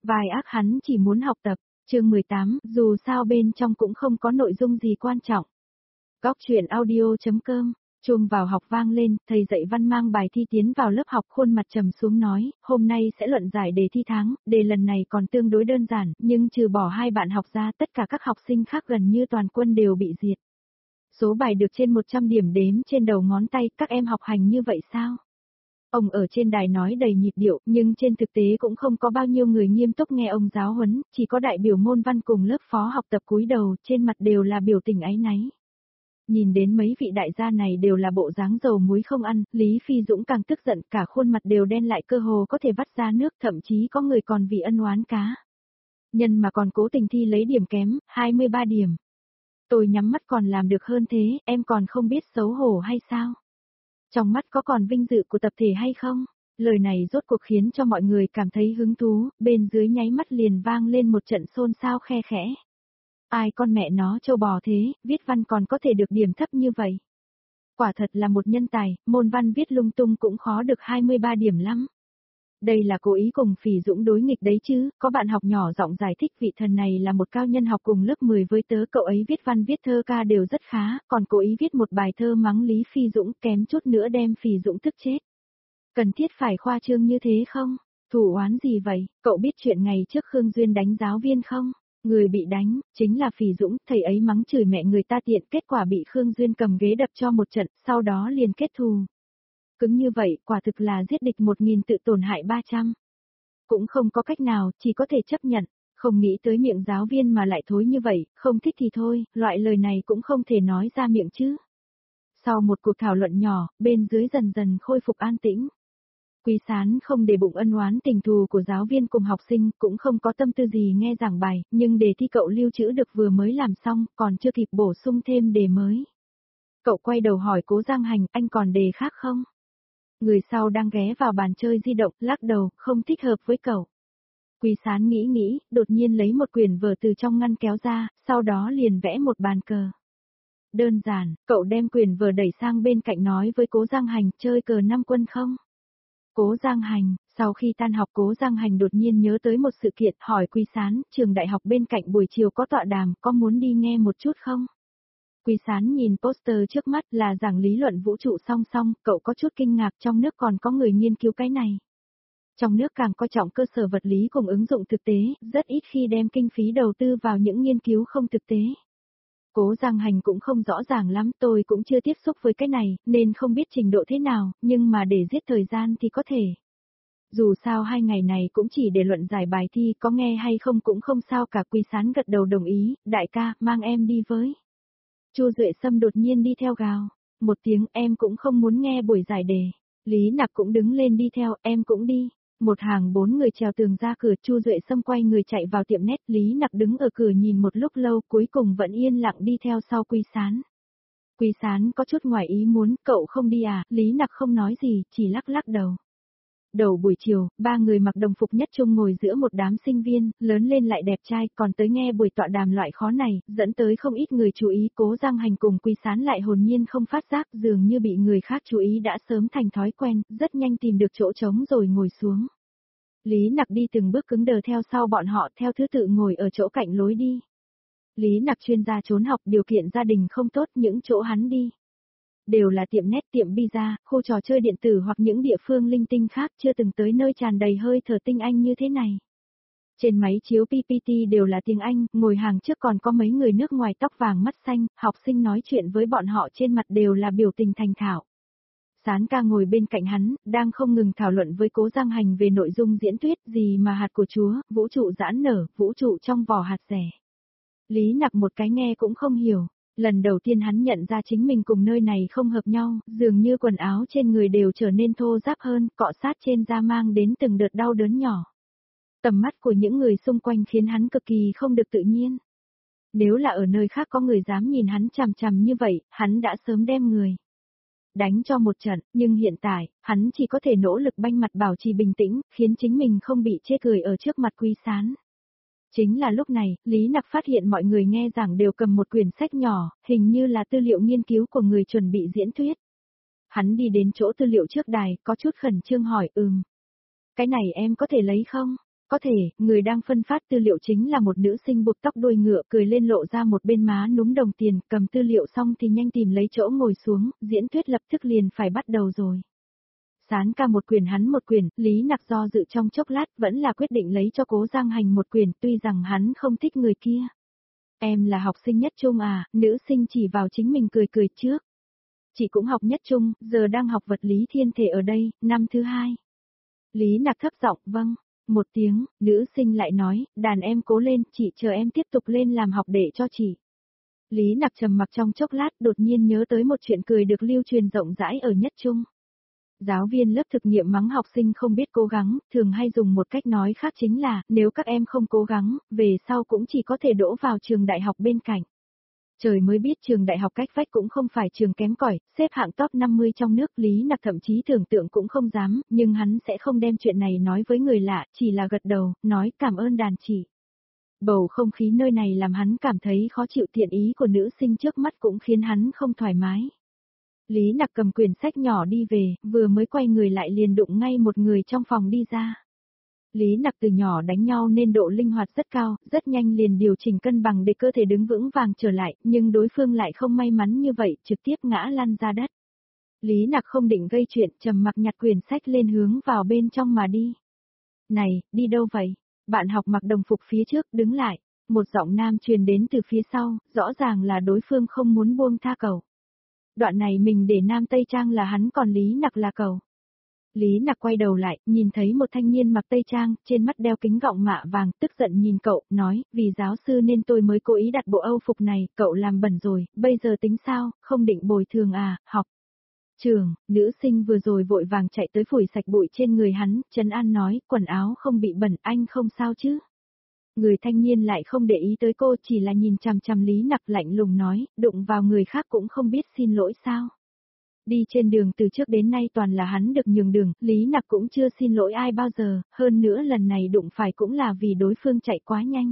Vai ác hắn chỉ muốn học tập. Chương 18, dù sao bên trong cũng không có nội dung gì quan trọng. Góc chuyện audio.com, chuông vào học vang lên, thầy dạy văn mang bài thi tiến vào lớp học khuôn mặt trầm xuống nói, hôm nay sẽ luận giải đề thi tháng, đề lần này còn tương đối đơn giản, nhưng trừ bỏ 2 bạn học ra tất cả các học sinh khác gần như toàn quân đều bị diệt. Số bài được trên 100 điểm đếm trên đầu ngón tay, các em học hành như vậy sao? Ông ở trên đài nói đầy nhịp điệu, nhưng trên thực tế cũng không có bao nhiêu người nghiêm túc nghe ông giáo huấn, chỉ có đại biểu môn văn cùng lớp phó học tập cúi đầu, trên mặt đều là biểu tình áy náy. Nhìn đến mấy vị đại gia này đều là bộ dáng dầu muối không ăn, Lý Phi Dũng càng tức giận, cả khuôn mặt đều đen lại cơ hồ có thể vắt ra nước, thậm chí có người còn vì ân oán cá. Nhân mà còn cố tình thi lấy điểm kém, 23 điểm. Tôi nhắm mắt còn làm được hơn thế, em còn không biết xấu hổ hay sao? Trong mắt có còn vinh dự của tập thể hay không? Lời này rốt cuộc khiến cho mọi người cảm thấy hứng thú, bên dưới nháy mắt liền vang lên một trận xôn xao khe khẽ. Ai con mẹ nó trâu bò thế, viết văn còn có thể được điểm thấp như vậy. Quả thật là một nhân tài, môn văn viết lung tung cũng khó được 23 điểm lắm. Đây là cố ý cùng Phỉ Dũng đối nghịch đấy chứ, có bạn học nhỏ giọng giải thích vị thần này là một cao nhân học cùng lớp 10 với tớ, cậu ấy viết văn viết thơ ca đều rất khá, còn cố ý viết một bài thơ mắng Lý Phi Dũng kém chút nữa đem Phỉ Dũng tức chết. Cần thiết phải khoa trương như thế không? Thủ oán gì vậy, cậu biết chuyện ngày trước Khương Duyên đánh giáo viên không? Người bị đánh, chính là Phỉ Dũng, thầy ấy mắng chửi mẹ người ta tiện, kết quả bị Khương Duyên cầm ghế đập cho một trận, sau đó liền kết thù. Cứng như vậy, quả thực là giết địch 1000 tự tổn hại 300. Cũng không có cách nào, chỉ có thể chấp nhận, không nghĩ tới miệng giáo viên mà lại thối như vậy, không thích thì thôi, loại lời này cũng không thể nói ra miệng chứ. Sau một cuộc thảo luận nhỏ, bên dưới dần dần khôi phục an tĩnh. Quý Sán không để bụng ân oán tình thù của giáo viên cùng học sinh, cũng không có tâm tư gì nghe giảng bài, nhưng đề thi cậu lưu trữ được vừa mới làm xong, còn chưa kịp bổ sung thêm đề mới. Cậu quay đầu hỏi Cố Giang Hành, anh còn đề khác không? Người sau đang ghé vào bàn chơi di động, lắc đầu, không thích hợp với cậu. Quý Sán nghĩ, đột nhiên lấy một quyển vở từ trong ngăn kéo ra, sau đó liền vẽ một bàn cờ. Đơn giản, cậu đem quyển vở đẩy sang bên cạnh nói với Cố Giang Hành, chơi cờ 5 quân không? Cố Giang Hành, sau khi tan học Cố Giang Hành đột nhiên nhớ tới một sự kiện, hỏi Quý Sán, trường đại học bên cạnh buổi chiều có tọa đàm, có muốn đi nghe một chút không? Quý Sán nhìn poster trước mắt là giảng lý luận vũ trụ song song, cậu có chút kinh ngạc, trong nước còn có người nghiên cứu cái này. Trong nước càng coi trọng cơ sở vật lý cùng ứng dụng thực tế, rất ít khi đem kinh phí đầu tư vào những nghiên cứu không thực tế. Cố Giang Hành cũng không rõ ràng lắm, tôi cũng chưa tiếp xúc với cái này, nên không biết trình độ thế nào, nhưng mà để giết thời gian thì có thể. Dù sao 2 ngày này cũng chỉ để luận giải bài thi, có nghe hay không cũng không sao cả. Quý Sán gật đầu đồng ý, đại ca, mang em đi với. Chu Duệ Sâm đột nhiên đi theo gào. Một tiếng, em cũng không muốn nghe buổi giải đề. Lý Nặc cũng đứng lên đi theo, em cũng đi. Một hàng 4 người trèo tường ra cửa, Chu Duệ Sâm quay người chạy vào tiệm nét, Lý Nặc đứng ở cửa nhìn một lúc lâu, cuối cùng vẫn yên lặng đi theo sau Quý Sán. Quý Sán có chút ngoài ý muốn, cậu không đi à? Lý Nặc không nói gì, chỉ lắc lắc đầu. Đầu buổi chiều, 3 người mặc đồng phục nhất trung ngồi giữa một đám sinh viên, lớn lên lại đẹp trai, còn tới nghe buổi tọa đàm loại khó này, dẫn tới không ít người chú ý. Cố Giang Hành cùng Quý Sán lại hồn nhiên không phát giác, dường như bị người khác chú ý đã sớm thành thói quen, rất nhanh tìm được chỗ trống rồi ngồi xuống. Lý Nặc đi từng bước cứng đờ theo sau bọn họ, theo thứ tự ngồi ở chỗ cạnh lối đi. Lý Nặc chuyên gia trốn học, điều kiện gia đình không tốt, những chỗ hắn đi đều là tiệm nét, tiệm pizza, khu trò chơi điện tử hoặc những địa phương linh tinh khác, chưa từng tới nơi tràn đầy hơi thở tinh Anh như thế này. Trên máy chiếu PPT đều là tiếng Anh, ngồi hàng trước còn có mấy người nước ngoài tóc vàng mắt xanh, học sinh nói chuyện với bọn họ trên mặt đều là biểu tình thành thạo. Sán ca ngồi bên cạnh hắn, đang không ngừng thảo luận với Cố Giang Hành về nội dung diễn thuyết, gì mà hạt của Chúa, vũ trụ giãn nở, vũ trụ trong vỏ hạt rẻ. Lý Nặc một cái nghe cũng không hiểu. Lần đầu tiên hắn nhận ra chính mình cùng nơi này không hợp nhau, dường như quần áo trên người đều trở nên thô ráp hơn, cọ sát trên da mang đến từng đợt đau đớn nhỏ. Tầm mắt của những người xung quanh khiến hắn cực kỳ không được tự nhiên. Nếu là ở nơi khác có người dám nhìn hắn chằm chằm như vậy, hắn đã sớm đem người đánh cho một trận, nhưng hiện tại, hắn chỉ có thể nỗ lực banh mặt bảo trì bình tĩnh, khiến chính mình không bị chê cười ở trước mặt Quý Sán. Chính là lúc này, Lý Nặc phát hiện mọi người nghe giảng đều cầm một quyển sách nhỏ, hình như là tư liệu nghiên cứu của người chuẩn bị diễn thuyết. Hắn đi đến chỗ tư liệu trước đài, có chút khẩn trương hỏi, Cái này em có thể lấy không? Có thể, người đang phân phát tư liệu chính là một nữ sinh buộc tóc đuôi ngựa cười lên lộ ra một bên má núm đồng tiền, cầm tư liệu xong thì nhanh tìm lấy chỗ ngồi xuống, diễn thuyết lập tức liền phải bắt đầu rồi. Sán ca một quyển hắn một quyển, Lý Nặc do dự trong chốc lát vẫn là quyết định lấy cho Cố Giang Hành một quyển tuy rằng hắn không thích người kia. Em là học sinh nhất trung à, nữ sinh chỉ vào chính mình cười cười trước. Chị cũng học nhất trung, giờ đang học vật lý thiên thể ở đây, năm thứ 2. Lý Nặc thấp giọng, vâng. Một tiếng, nữ sinh lại nói, đàn em cố lên, chị chờ em tiếp tục lên làm học để cho chị. Lý Nặc trầm mặc trong chốc lát đột nhiên nhớ tới một chuyện cười được lưu truyền rộng rãi ở nhất trung. Giáo viên lớp thực nghiệm mắng học sinh không biết cố gắng, thường hay dùng một cách nói khác chính là, nếu các em không cố gắng, về sau cũng chỉ có thể đỗ vào trường đại học bên cạnh. Trời mới biết trường đại học cách vách cũng không phải trường kém cỏi, xếp hạng top 50 trong nước, Lý Nặc thậm chí tưởng tượng cũng không dám, nhưng hắn sẽ không đem chuyện này nói với người lạ, chỉ là gật đầu, nói cảm ơn đàn chị. Bầu không khí nơi này làm hắn cảm thấy khó chịu, tiện ý của nữ sinh trước mắt cũng khiến hắn không thoải mái. Lý Nặc cầm quyển sách nhỏ đi về, vừa mới quay người lại liền đụng ngay một người trong phòng đi ra. Lý Nặc từ nhỏ đánh nhau nên độ linh hoạt rất cao, rất nhanh liền điều chỉnh cân bằng để cơ thể đứng vững vàng trở lại, nhưng đối phương lại không may mắn như vậy, trực tiếp ngã lăn ra đất. Lý Nặc không định gây chuyện, trầm mặc nhặt quyển sách lên hướng vào bên trong mà đi. Này, đi đâu vậy? Bạn học mặc đồng phục phía trước, đứng lại. Một giọng nam truyền đến từ phía sau, rõ ràng là đối phương không muốn buông tha cậu. Đoạn này mình để nam Tây Trang là hắn còn Lý Nặc là cậu. Lý Nặc quay đầu lại, nhìn thấy một thanh niên mặc Tây Trang, trên mắt đeo kính gọng mạ vàng, tức giận nhìn cậu, nói, vì giáo sư nên tôi mới cố ý đặt bộ Âu phục này, cậu làm bẩn rồi, bây giờ tính sao, không định bồi thường à, học. Trường, nữ sinh vừa rồi vội vàng chạy tới phủi sạch bụi trên người hắn, trấn an nói, quần áo không bị bẩn, anh không sao chứ. Người thanh niên lại không để ý tới cô, chỉ là nhìn chằm chằm Lý Nặc lạnh lùng nói, đụng vào người khác cũng không biết xin lỗi sao. Đi trên đường từ trước đến nay toàn là hắn được nhường đường, Lý Nặc cũng chưa xin lỗi ai bao giờ, hơn nữa lần này đụng phải cũng là vì đối phương chạy quá nhanh.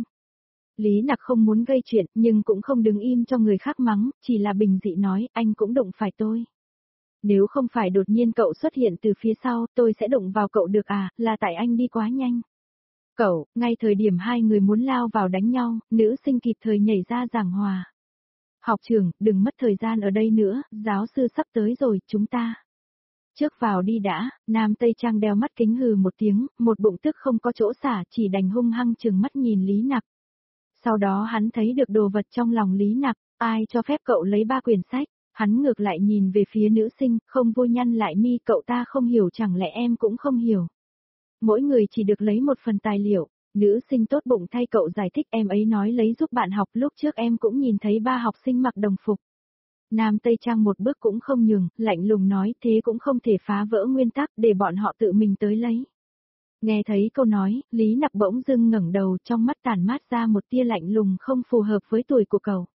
Lý Nặc không muốn gây chuyện, nhưng cũng không đứng im cho người khác mắng, chỉ là bình dị nói, anh cũng đụng phải tôi. Nếu không phải đột nhiên cậu xuất hiện từ phía sau, tôi sẽ đụng vào cậu được à, là tại anh đi quá nhanh. Cậu, ngay thời điểm hai người muốn lao vào đánh nhau, nữ sinh kịp thời nhảy ra giảng hòa. Học trưởng, đừng mất thời gian ở đây nữa, giáo sư sắp tới rồi, chúng ta. Trước vào đi đã, nam Tây Trang đeo mắt kính hừ một tiếng, một bụng tức không có chỗ xả, chỉ đành hung hăng chừng mắt nhìn Lý Nặc. Sau đó hắn thấy được đồ vật trong lòng Lý Nặc, ai cho phép cậu lấy 3 quyển sách, hắn ngược lại nhìn về phía nữ sinh, không vui nhăn lại mi, cậu ta không hiểu chẳng lẽ em cũng không hiểu. Mỗi người chỉ được lấy một phần tài liệu. Nữ sinh tốt bụng thay cậu giải thích, em ấy nói lấy giúp bạn học, lúc trước em cũng nhìn thấy 3 học sinh mặc đồng phục. Nam Tây Trang một bước cũng không nhường, lạnh lùng nói, thế cũng không thể phá vỡ nguyên tắc, để bọn họ tự mình tới lấy. Nghe thấy câu nói, Lý Nặc bỗng dưng ngẩng đầu, trong mắt tản mát ra một tia lạnh lùng không phù hợp với tuổi của cậu.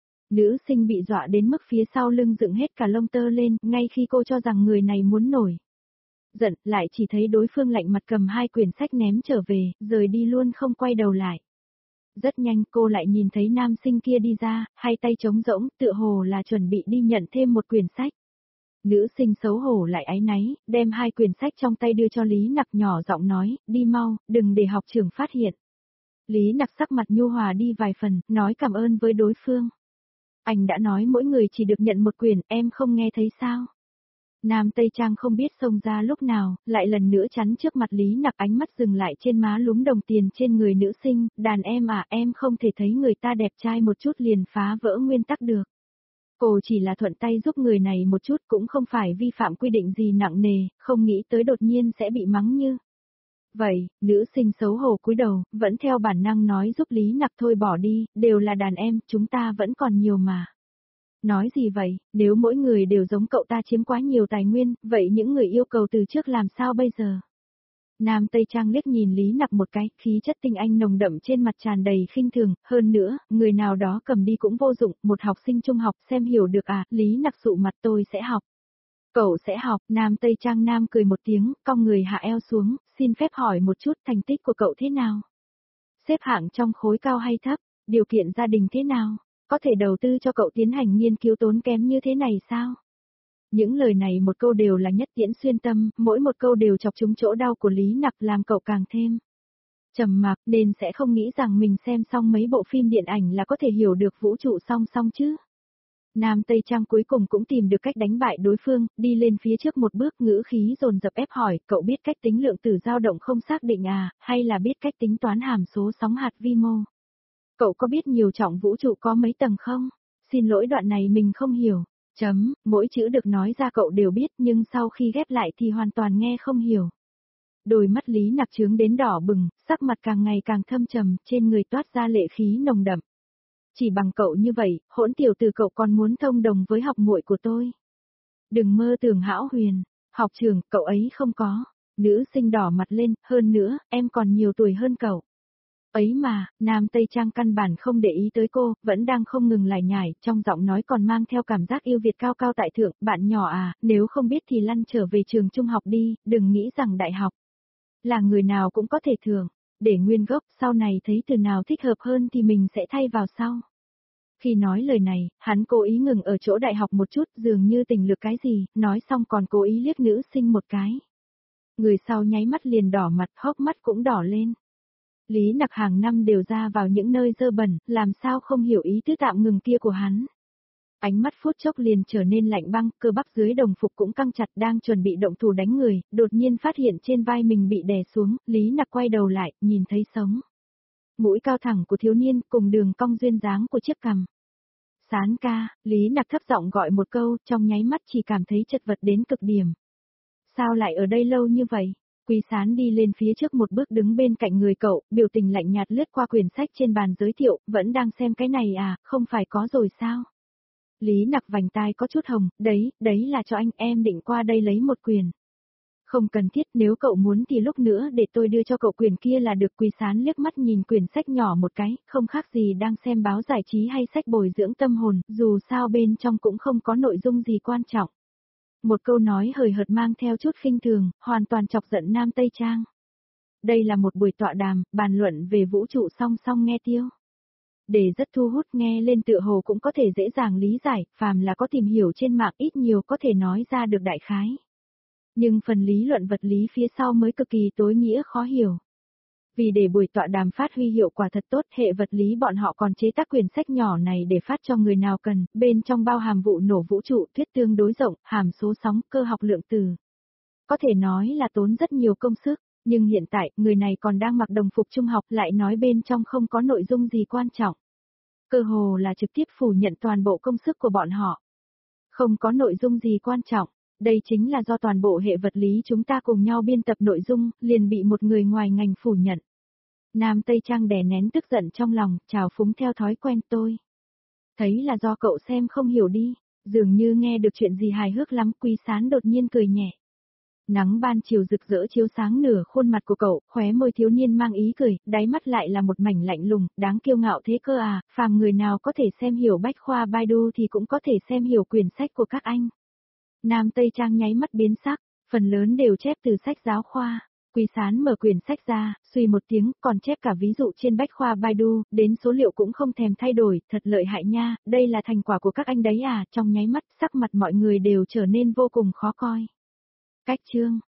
Nữ sinh bị dọa đến mức phía sau lưng dựng hết cả lông tơ lên, ngay khi cô cho rằng người này muốn nổi giận, lại chỉ thấy đối phương lạnh mặt cầm 2 quyển sách ném trở về, rời đi luôn không quay đầu lại. Rất nhanh cô lại nhìn thấy nam sinh kia đi ra, hai tay trống rỗng, tựa hồ là chuẩn bị đi nhận thêm một quyển sách. Nữ sinh xấu hổ lại áy náy, đem 2 quyển sách trong tay đưa cho Lý Nặc, nhỏ giọng nói, đi mau, đừng để học trưởng phát hiện. Lý Nặc sắc mặt nhu hòa đi vài phần, nói cảm ơn với đối phương. Anh đã nói mỗi người chỉ được nhận một quyển, em không nghe thấy sao? Nam Tây Trang không biết xông ra lúc nào, lại lần nữa chắn trước mặt Lý Nặc, ánh mắt dừng lại trên má lúm đồng tiền trên người nữ sinh, đàn em à, em không thể thấy người ta đẹp trai một chút liền phá vỡ nguyên tắc được. Cô chỉ là thuận tay giúp người này một chút, cũng không phải vi phạm quy định gì nặng nề, không nghĩ tới đột nhiên sẽ bị mắng như. Vậy, nữ sinh xấu hổ cúi đầu, vẫn theo bản năng nói giúp Lý Nặc thôi bỏ đi, đều là đàn em, chúng ta vẫn còn nhiều mà. Nói gì vậy, nếu mỗi người đều giống cậu ta chiếm quá nhiều tài nguyên, vậy những người yêu cầu từ trước làm sao bây giờ? Nam Tây Trang liếc nhìn Lý Nặc một cái, khí chất tinh anh nồng đậm trên mặt tràn đầy khinh thường, hơn nữa, người nào đó cầm đi cũng vô dụng, một học sinh trung học xem hiểu được à, Lý Nặc sụ mặt, tôi sẽ học. Cậu sẽ học, Nam Tây Trang Nam cười một tiếng, cong người hạ eo xuống, xin phép hỏi một chút thành tích của cậu thế nào? Xếp hạng trong khối cao hay thấp, điều kiện gia đình thế nào? Có thể đầu tư cho cậu tiến hành nghiên cứu tốn kém như thế này sao? Những lời này một câu đều là nhất tiễn xuyên tâm, mỗi một câu đều chọc trúng chỗ đau của Lý Nặc làm cậu càng thêm Trầm mặc nên sẽ không nghĩ rằng mình xem xong mấy bộ phim điện ảnh là có thể hiểu được vũ trụ song song chứ. Nam Tây Trang cuối cùng cũng tìm được cách đánh bại đối phương, đi lên phía trước một bước ngữ khí dồn dập ép hỏi, cậu biết cách tính lượng tử dao động không xác định à, hay là biết cách tính toán hàm số sóng hạt vi mô? Cậu có biết nhiều trọng vũ trụ có mấy tầng không? Xin lỗi đoạn này mình không hiểu. Mỗi chữ được nói ra cậu đều biết nhưng sau khi ghép lại thì hoàn toàn nghe không hiểu. Đôi mắt Lý Nặc trướng đến đỏ bừng, sắc mặt càng ngày càng thâm trầm, trên người toát ra lệ khí nồng đậm. Chỉ bằng cậu như vậy, hỗn tiểu tử cậu còn muốn thông đồng với học muội của tôi. Đừng mơ tưởng hão huyền, học trường, cậu ấy không có. Nữ sinh đỏ mặt lên, hơn nữa, em còn nhiều tuổi hơn cậu. Ấy mà, Nam Tây Trang căn bản không để ý tới cô, vẫn đang không ngừng lải nhải, trong giọng nói còn mang theo cảm giác yêu Việt cao cao tại thượng, bạn nhỏ à, nếu không biết thì lăn trở về trường trung học đi, đừng nghĩ rằng đại học là người nào cũng có thể thường, để nguyên gốc, sau này thấy từ nào thích hợp hơn thì mình sẽ thay vào sau. Khi nói lời này, hắn cố ý ngừng ở chỗ đại học một chút, dường như tỉnh lược cái gì, nói xong còn cố ý liếc nữ sinh một cái. Người sau nháy mắt liền đỏ mặt, hốc mắt cũng đỏ lên. Lý Nặc hàng năm đều ra vào những nơi dơ bẩn, làm sao không hiểu ý tứ tạm ngừng kia của hắn. Ánh mắt phút chốc liền trở nên lạnh băng, cơ bắp dưới đồng phục cũng căng chặt đang chuẩn bị động thủ đánh người, đột nhiên phát hiện trên vai mình bị đè xuống, Lý Nặc quay đầu lại, nhìn thấy sống. Mũi cao thẳng của thiếu niên cùng đường cong duyên dáng của chiếc cằm. Sán ca, Lý Nặc thấp giọng gọi một câu, trong nháy mắt chỉ cảm thấy chật vật đến cực điểm. Sao lại ở đây lâu như vậy? Quý Sán đi lên phía trước một bước đứng bên cạnh người cậu, biểu tình lạnh nhạt lướt qua quyển sách trên bàn giới thiệu, vẫn đang xem cái này à, không phải có rồi sao? Lý Nặc vành tai có chút hồng, đấy là cho anh, em định qua đây lấy một quyền. Không cần thiết, nếu cậu muốn thì lúc nữa để tôi đưa cho cậu quyền kia là được. Quý Sán liếc mắt nhìn quyển sách nhỏ một cái, không khác gì đang xem báo giải trí hay sách bồi dưỡng tâm hồn, dù sao bên trong cũng không có nội dung gì quan trọng. Một câu nói hời hợt mang theo chút khinh thường, hoàn toàn chọc giận Nam Tây Trang. Đây là một buổi tọa đàm, bàn luận về vũ trụ song song nghe tiêu. Để rất thu hút, nghe lên tựa hồ cũng có thể dễ dàng lý giải, phàm là có tìm hiểu trên mạng ít nhiều có thể nói ra được đại khái. Nhưng phần lý luận vật lý phía sau mới cực kỳ tối nghĩa khó hiểu. Vì để buổi tọa đàm phát huy hiệu quả thật tốt, hệ vật lý bọn họ còn chế tác quyển sách nhỏ này để phát cho người nào cần, bên trong bao hàm vụ nổ vũ trụ, thuyết tương đối rộng, hàm số sóng, cơ học lượng tử. Có thể nói là tốn rất nhiều công sức, nhưng hiện tại, người này còn đang mặc đồng phục trung học lại nói bên trong không có nội dung gì quan trọng. Cơ hồ là trực tiếp phủ nhận toàn bộ công sức của bọn họ. Không có nội dung gì quan trọng. Đây chính là do toàn bộ hệ vật lý chúng ta cùng nhau biên tập nội dung, liền bị một người ngoài ngành phủ nhận. Nam Tây Trang đè nén tức giận trong lòng, trào phúng theo thói quen tôi. Thấy là do cậu xem không hiểu đi, dường như nghe được chuyện gì hài hước lắm. Quý Sán đột nhiên cười nhẹ. Nắng ban chiều rực rỡ chiếu sáng nửa khuôn mặt của cậu, khóe môi thiếu niên mang ý cười, đáy mắt lại là một mảnh lạnh lùng, đáng kiêu ngạo thế cơ à, phàm người nào có thể xem hiểu bách khoa Baidu thì cũng có thể xem hiểu quyển sách của các anh. Nam Tây Trang nháy mắt biến sắc, phần lớn đều chép từ sách giáo khoa. Quý Sán mở quyển sách ra, suy một tiếng, còn chép cả ví dụ trên bách khoa Baidu, đến số liệu cũng không thèm thay đổi, thật lợi hại nha, đây là thành quả của các anh đấy à, trong nháy mắt, sắc mặt mọi người đều trở nên vô cùng khó coi. Cách chương